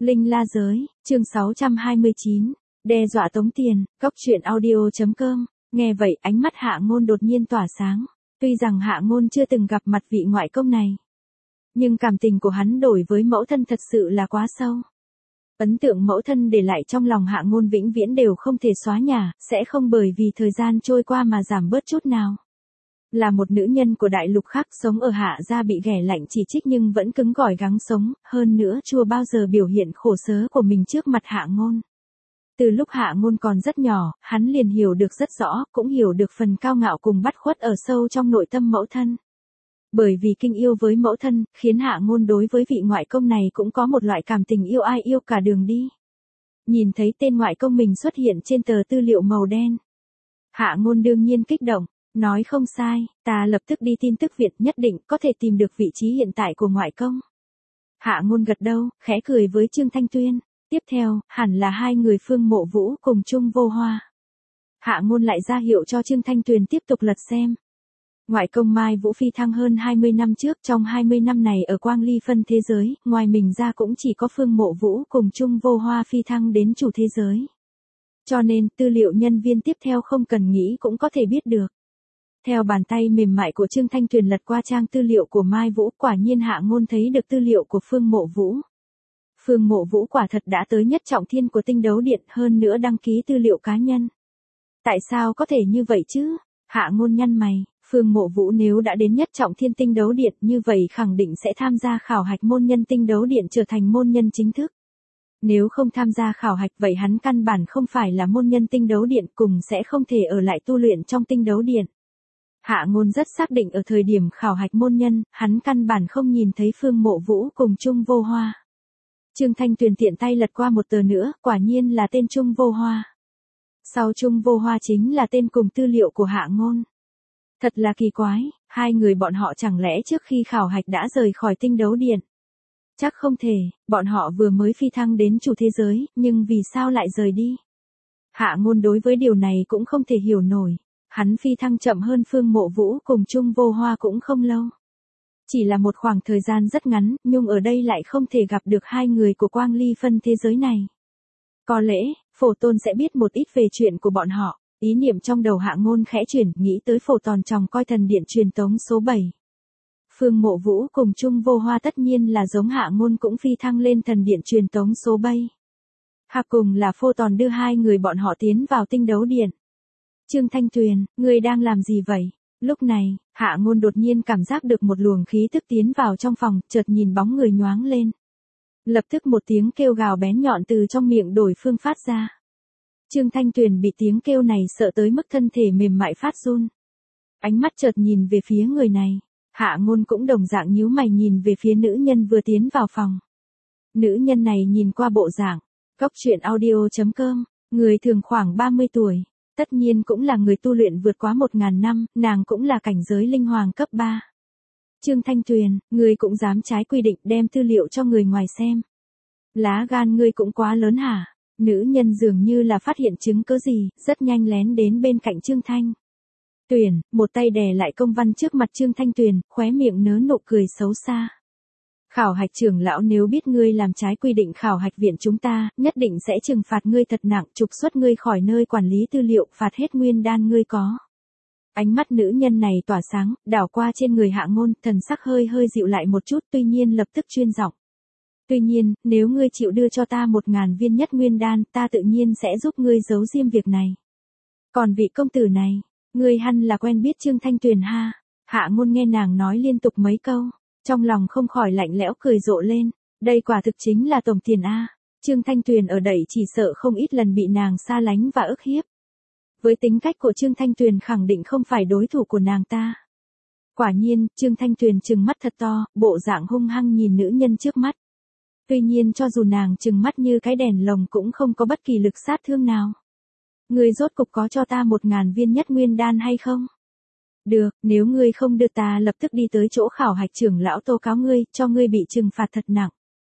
Linh La Giới, chương 629, đe dọa tống tiền, Cốc Truyện Audio.com. Nghe vậy ánh mắt Hạ Ngôn đột nhiên tỏa sáng. Tuy rằng Hạ Ngôn chưa từng gặp mặt vị ngoại công này, nhưng cảm tình của hắn đổi với mẫu thân thật sự là quá sâu. Ấn tượng mẫu thân để lại trong lòng Hạ Ngôn vĩnh viễn đều không thể xóa nhòa, sẽ không bởi vì thời gian trôi qua mà giảm bớt chút nào. Là một nữ nhân của đại lục khác sống ở Hạ gia bị ghẻ lạnh chỉ trích nhưng vẫn cứng cỏi gắng sống, hơn nữa chưa bao giờ biểu hiện khổ sở của mình trước mặt Hạ Ngôn. Từ lúc Hạ Ngôn còn rất nhỏ, hắn liền hiểu được rất rõ, cũng hiểu được phần cao ngạo cùng bắt khuất ở sâu trong nội tâm mẫu thân. Bởi vì kinh yêu với mẫu thân, khiến Hạ Ngôn đối với vị ngoại công này cũng có một loại cảm tình yêu ai yêu cả đường đi. Nhìn thấy tên ngoại công mình xuất hiện trên tờ tư liệu màu đen, Hạ Ngôn đương nhiên kích động, nói không sai, ta lập tức đi tin tức viện, nhất định có thể tìm được vị trí hiện tại của ngoại công. Hạ Ngôn gật đầu, khẽ cười với Trương Thanh Tuyên. Tiếp theo, hẳn là hai người Phương Mộ Vũ cùng Trung Vô Hoa. Hạ Ngôn lại ra hiệu cho Trương Thanh Tuyền tiếp tục lật xem. Ngoại công Mai Vũ phi thăng hơn 20 năm trước, trong 20 năm này ở Quang Ly phân thế giới, ngoài mình ra cũng chỉ có Phương Mộ Vũ cùng Trung Vô Hoa phi thăng đến chủ thế giới. Cho nên, tư liệu nhân viên tiếp theo không cần nghĩ cũng có thể biết được. Theo bàn tay mềm mại của Trương Thanh Tuyền lật qua trang tư liệu của Mai Vũ, quả nhiên Hạ Ngôn thấy được tư liệu của Phương Mộ Vũ. Phương Mộ Vũ quả thật đã tới nhất trọng thiên của tinh đấu điện, hơn nữa đăng ký tư liệu cá nhân. Tại sao có thể như vậy chứ? Hạ Ngôn nhăn mày, Phương Mộ Vũ nếu đã đến nhất trọng thiên tinh đấu điện như vậy khẳng định sẽ tham gia khảo hạch môn nhân tinh đấu điện trở thành môn nhân chính thức. Nếu không tham gia khảo hạch vậy hắn căn bản không phải là môn nhân tinh đấu điện, cùng sẽ không thể ở lại tu luyện trong tinh đấu điện. Hạ Ngôn rất xác định ở thời điểm khảo hạch môn nhân, hắn căn bản không nhìn thấy Phương Mộ Vũ cùng Trung Vô Hoa. Trương Thanh Tuyền tiện tay lật qua một tờ nữa, quả nhiên là tên Trung Vô Hoa. Sau Trung Vô Hoa chính là tên cùng tư liệu của Hạ Ngôn. Thật là kỳ quái, hai người bọn họ chẳng lẽ trước khi khảo hạch đã rời khỏi tinh đấu điện? Chắc không thể, bọn họ vừa mới phi thăng đến chủ thế giới, nhưng vì sao lại rời đi? Hạ Ngôn đối với điều này cũng không thể hiểu nổi. Hắn phi thăng chậm hơn Phương Mộ Vũ cùng Trung Vô Hoa cũng không lâu. Chỉ là một khoảng thời gian rất ngắn, nhưng ở đây lại không thể gặp được hai người của Quang Ly phân thế giới này. Có lẽ, Phổ Tôn sẽ biết một ít về chuyện của bọn họ. Ý niệm trong đầu Hạ Ngôn khẽ chuyển, nghĩ tới Phổ Tòn Tròng coi thần điện truyền tống số 7. Phương Mộ Vũ cùng Trung Vô Hoa tất nhiên là giống Hạ Ngôn cũng phi thăng lên thần điện truyền tống số 7. Hạ cùng là Phổ Tòn đưa hai người bọn họ tiến vào tinh đấu điện. Trương Thanh Tuyền, ngươi đang làm gì vậy? Lúc này, Hạ Ngôn đột nhiên cảm giác được một luồng khí tức tiến vào trong phòng, chợt nhìn bóng người nhoáng lên. Lập tức một tiếng kêu gào bén nhọn từ trong miệng đối phương phát ra. Trương Thanh Tuyền bị tiếng kêu này sợ tới mức thân thể mềm mại phát run. Ánh mắt chợt nhìn về phía người này. Hạ Ngôn cũng đồng dạng nhíu mày nhìn về phía nữ nhân vừa tiến vào phòng. Nữ nhân này nhìn qua bộ dạng, Cốc Truyện Audio.com, người thường khoảng 30 tuổi. Tất nhiên cũng là người tu luyện vượt quá 1000 năm, nàng cũng là cảnh giới linh hoàng cấp 3. Trương Thanh Tuyền, ngươi cũng dám trái quy định đem tư liệu cho người ngoài xem. Lá gan ngươi cũng quá lớn hả? Nữ nhân dường như là phát hiện chứng cớ gì, rất nhanh lén đến bên cạnh Trương Thanh Tuyền, một tay đè lại công văn trước mặt Trương Thanh Tuyền, khóe miệng nớ nụ cười xấu xa. Khảo hạch trưởng lão nếu biết ngươi làm trái quy định khảo hạch viện chúng ta, nhất định sẽ trừng phạt ngươi thật nặng, trục xuất ngươi khỏi nơi quản lý tư liệu, phạt hết nguyên đan ngươi có. Ánh mắt nữ nhân này tỏa sáng, đảo qua trên người Hạ Ngôn, thần sắc hơi dịu lại một chút, tuy nhiên lập tức chuyên giọng. Tuy nhiên, nếu ngươi chịu đưa cho ta 1000 viên nhất nguyên đan, ta tự nhiên sẽ giúp ngươi giấu diêm việc này. Còn vị công tử này, ngươi hẳn là quen biết Trương Thanh Tuyền ha? Hạ Ngôn nghe nàng nói liên tục mấy câu. Trong lòng không khỏi lạnh lẽo cười rộ lên, đây quả thực chính là tổng tiền A. Trương Thanh Tuyền ở đẩy chỉ sợ không ít lần bị nàng xa lánh và ức hiếp. Với tính cách của Trương Thanh Tuyền khẳng định không phải đối thủ của nàng ta. Quả nhiên, Trương Thanh Tuyền trừng mắt thật to, bộ dạng hung hăng nhìn nữ nhân trước mắt. Tuy nhiên cho dù nàng trừng mắt như cái đèn lồng cũng không có bất kỳ lực sát thương nào. Ngươi rốt cục có cho ta 1000 viên nhất nguyên đan hay không? Được, nếu ngươi không đưa ta lập tức đi tới chỗ khảo hạch trưởng lão tố cáo ngươi, cho ngươi bị trừng phạt thật nặng.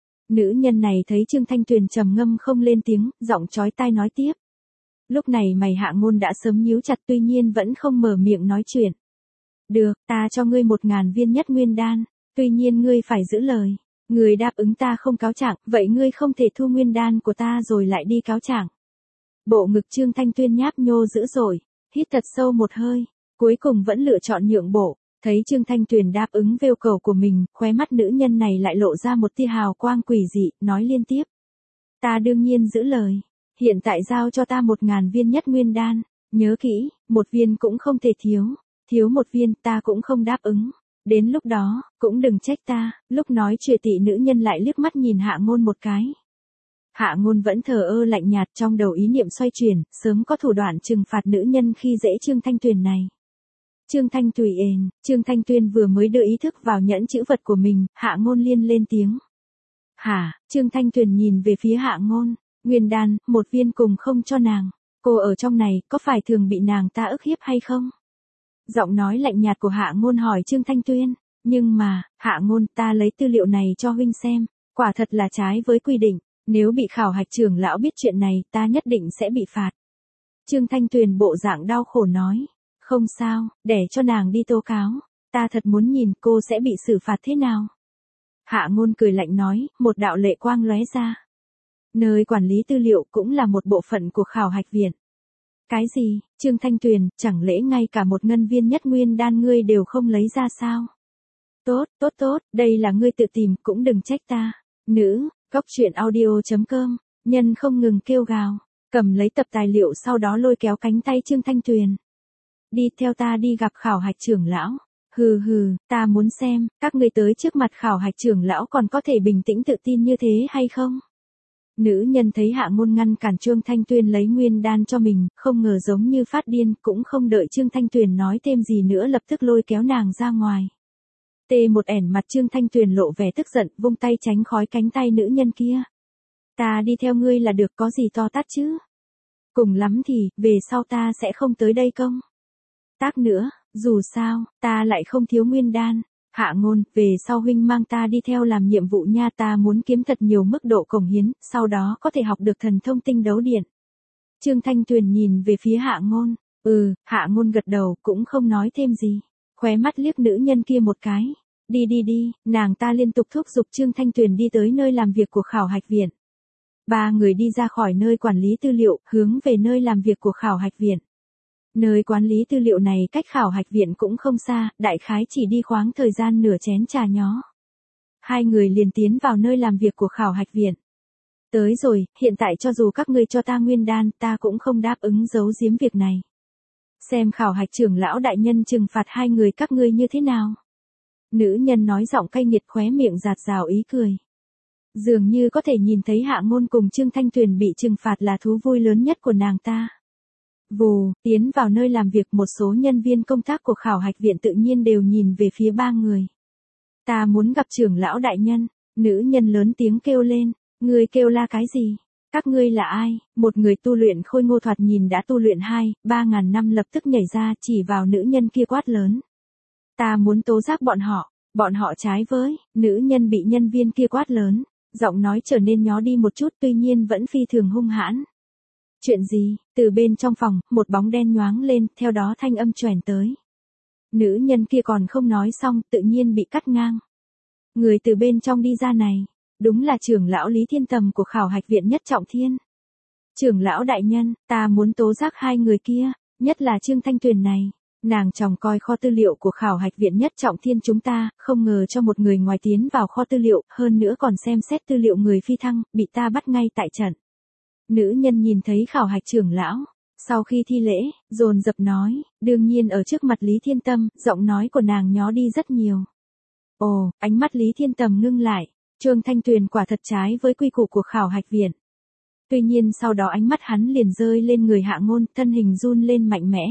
Nữ nhân này thấy Trương Thanh Tuyền trầm ngâm không lên tiếng, giọng chói tai nói tiếp. Lúc này mày Hạ Ngôn đã sớm nhíu chặt tuy nhiên vẫn không mở miệng nói chuyện. Được, ta cho ngươi 1000 viên nhất nguyên đan, tuy nhiên ngươi phải giữ lời. Người đáp ứng ta không cáo trạng, vậy ngươi không thể thu nguyên đan của ta rồi lại đi cáo trạng. Bộ ngực Trương Thanh Tuyên nháp nhô dữ dội, hít thật sâu một hơi, cuối cùng vẫn lựa chọn nhượng bộ. Thấy Trương Thanh Tuyền đáp ứng yêu cầu của mình, khóe mắt nữ nhân này lại lộ ra một tia hào quang quỷ dị, nói liên tiếp. Ta đương nhiên giữ lời. Hiện tại giao cho ta 1000 viên nhất nguyên đan. Nhớ kỹ, 1 viên cũng không thể thiếu. Thiếu 1 viên ta cũng không đáp ứng. Đến lúc đó, cũng đừng trách ta. Lúc nói chuyện tị nữ nhân lại liếc mắt nhìn Hạ Ngôn một cái. Hạ Ngôn vẫn thờ ơ lạnh nhạt, trong đầu ý niệm xoay chuyển, sớm có thủ đoạn trừng phạt nữ nhân khi dễ Trương Thanh Tuyền này. Trương Thanh Tuyền, Trương Thanh Tuyên vừa mới đưa ý thức vào nhẫn chữ vật của mình, Hạ Ngôn liên lên tiếng. Hả, Trương Thanh Tuyền nhìn về phía Hạ Ngôn, nguyên đan, 1 viên cùng không cho nàng. Cô ở trong này, có phải thường bị nàng ta ức hiếp hay không? Giọng nói lạnh nhạt của Hạ Ngôn hỏi Trương Thanh Tuyên, nhưng mà, Hạ Ngôn, ta lấy tư liệu này cho huynh xem, quả thật là trái với quy định, nếu bị khảo hạch trưởng lão biết chuyện này, ta nhất định sẽ bị phạt. Trương Thanh Tuyền bộ dạng đau khổ nói. Không sao, để cho nàng đi tố cáo. Ta thật muốn nhìn cô sẽ bị xử phạt thế nào. Hạ Ngôn cười lạnh nói, một đạo lệ quang lóe ra. Nơi quản lý tư liệu cũng là một bộ phận của khảo hạch viện. Cái gì, Trương Thanh Tuyền, chẳng lẽ ngay cả 1 ngân viên nhất nguyên đan ngươi đều không lấy ra sao? Tốt, đây là ngươi tự tìm, cũng đừng trách ta. Nữ, góc truyện audio.com, nhân không ngừng kêu gào, cầm lấy tập tài liệu sau đó lôi kéo cánh tay Trương Thanh Tuyền. Đi theo ta đi gặp khảo hạch trưởng lão. Hừ, ta muốn xem, các ngươi tới trước mặt khảo hạch trưởng lão còn có thể bình tĩnh tự tin như thế hay không? Nữ nhân thấy Hạ Ngôn ngăn cản Trương Thanh Tuyền lấy nguyên đan cho mình, không ngờ giống như phát điên, cũng không đợi Trương Thanh Tuyền nói thêm gì nữa lập tức lôi kéo nàng ra ngoài. T1N mặt Trương Thanh Tuyền lộ vẻ tức giận, vung tay tránh khỏi cánh tay nữ nhân kia. Ta đi theo ngươi là được, có gì to tát chứ? Cùng lắm thì, về sau ta sẽ không tới đây công tác nữa, dù sao, ta lại không thiếu nguyên đan. Hạ Ngôn, về sau huynh mang ta đi theo làm nhiệm vụ nha, ta muốn kiếm thật nhiều mức độ cống hiến, sau đó có thể học được thần thông tinh đấu điện. Trương Thanh Tuyền nhìn về phía Hạ Ngôn, Hạ Ngôn gật đầu, cũng không nói thêm gì, khóe mắt liếc nữ nhân kia một cái. Đi, nàng ta liên tục thúc giục Trương Thanh Tuyền đi tới nơi làm việc của khảo hạch viện. 3 người đi ra khỏi nơi quản lý tư liệu, hướng về nơi làm việc của khảo hạch viện. Nơi quản lý tư liệu này cách khảo hạch viện cũng không xa, đại khái chỉ đi khoáng thời gian nửa chén trà nhó. 2 người liền tiến vào nơi làm việc của khảo hạch viện. Tới rồi, hiện tại cho dù các ngươi cho ta nguyên đan, ta cũng không đáp ứng giấu giếm việc này. Xem khảo hạch trưởng lão đại nhân trừng phạt 2 người các ngươi như thế nào. Nữ nhân nói giọng cay nghiệt, khóe miệng rạt rào ý cười. Dường như có thể nhìn thấy Hạ Ngôn cùng Trương Thanh Tuyền bị trừng phạt là thú vui lớn nhất của nàng ta. Vù, tiến vào nơi làm việc, một số nhân viên công tác của khảo hạch viện tự nhiên đều nhìn về phía 3 người. Ta muốn gặp trưởng lão đại nhân, nữ nhân lớn tiếng kêu lên, ngươi kêu la cái gì? Các ngươi là ai? Một người tu luyện khôi ngô thoạt nhìn đã tu luyện 2-3 ngàn năm lập tức nhảy ra chỉ vào nữ nhân kia quát lớn. Ta muốn tố giác bọn họ trái với, nữ nhân bị nhân viên kia quát lớn, giọng nói trở nên nhó đi một chút tuy nhiên vẫn phi thường hung hãn. Chuyện gì? Từ bên trong phòng, một bóng đen nhoáng lên, theo đó thanh âm truyền tới. Nữ nhân kia còn không nói xong, tự nhiên bị cắt ngang. Người từ bên trong đi ra này, đúng là trưởng lão Lý Thiên Tầm của khảo hạch viện Nhất Trọng Thiên. Trưởng lão đại nhân, ta muốn tố giác 2 người kia, nhất là Trương Thanh Tuyền này. Nàng trông coi kho tư liệu của khảo hạch viện Nhất Trọng Thiên chúng ta, không ngờ cho một người ngoài tiến vào kho tư liệu, hơn nữa còn xem xét tư liệu người phi thăng, bị ta bắt ngay tại trận. Nữ nhân nhìn thấy khảo hạch trưởng lão, sau khi thi lễ, dồn dập nói, đương nhiên ở trước mặt Lý Thiên Tâm, giọng nói của nàng nhó đi rất nhiều. Ồ, ánh mắt Lý Thiên Tầm ngưng lại, Trương Thanh Tuyền quả thật trái với quy củ của khảo hạch viện. Tuy nhiên sau đó ánh mắt hắn liền rơi lên người Hạ Ngôn, thân hình run lên mạnh mẽ.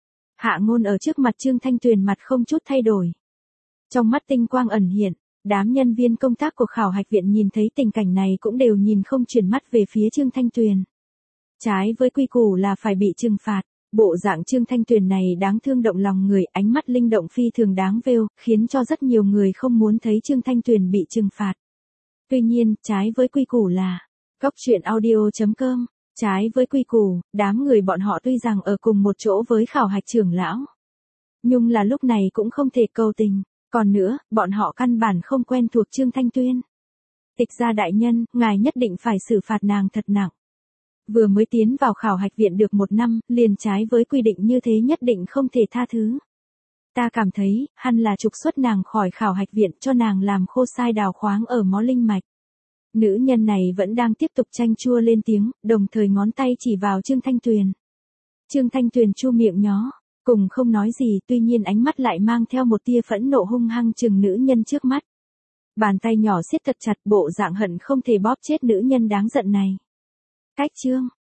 Hạ Ngôn ở trước mặt Trương Thanh Tuyền mặt không chút thay đổi. Trong mắt tinh quang ẩn hiện, đám nhân viên công tác của khảo hạch viện nhìn thấy tình cảnh này cũng đều nhìn không chuyển mắt về phía Trương Thanh Tuyền. Trái với quy củ là phải bị trừng phạt, bộ dạng Trương Thanh Tuyền này đáng thương động lòng người, ánh mắt linh động phi thường đáng vêu, khiến cho rất nhiều người không muốn thấy Trương Thanh Tuyền bị trừng phạt. Tuy nhiên, trái với quy củ là, góc truyện audio.com, trái với quy củ, đám người bọn họ tuy rằng ở cùng một chỗ với khảo hạch trưởng lão, nhưng là lúc này cũng không thể cầu tình. Còn nữa, bọn họ căn bản không quen thuộc Trương Thanh Tuyền. Tịch gia đại nhân, ngài nhất định phải xử phạt nàng thật nặng. Vừa mới tiến vào khảo hạch viện được 1 năm, liền trái với quy định như thế nhất định không thể tha thứ. Ta cảm thấy, hẳn là trục xuất nàng khỏi khảo hạch viện cho nàng làm khô sai đào khoáng ở mó linh mạch. Nữ nhân này vẫn đang tiếp tục chanh chua lên tiếng, đồng thời ngón tay chỉ vào Trương Thanh Tuyền. Trương Thanh Tuyền chu miệng nhó, cùng không nói gì, tuy nhiên ánh mắt lại mang theo một tia phẫn nộ hung hăng chừng nữ nhân trước mắt. Bàn tay nhỏ siết thật chặt, bộ dạng hận không thể bóp chết nữ nhân đáng giận này. Cách Trương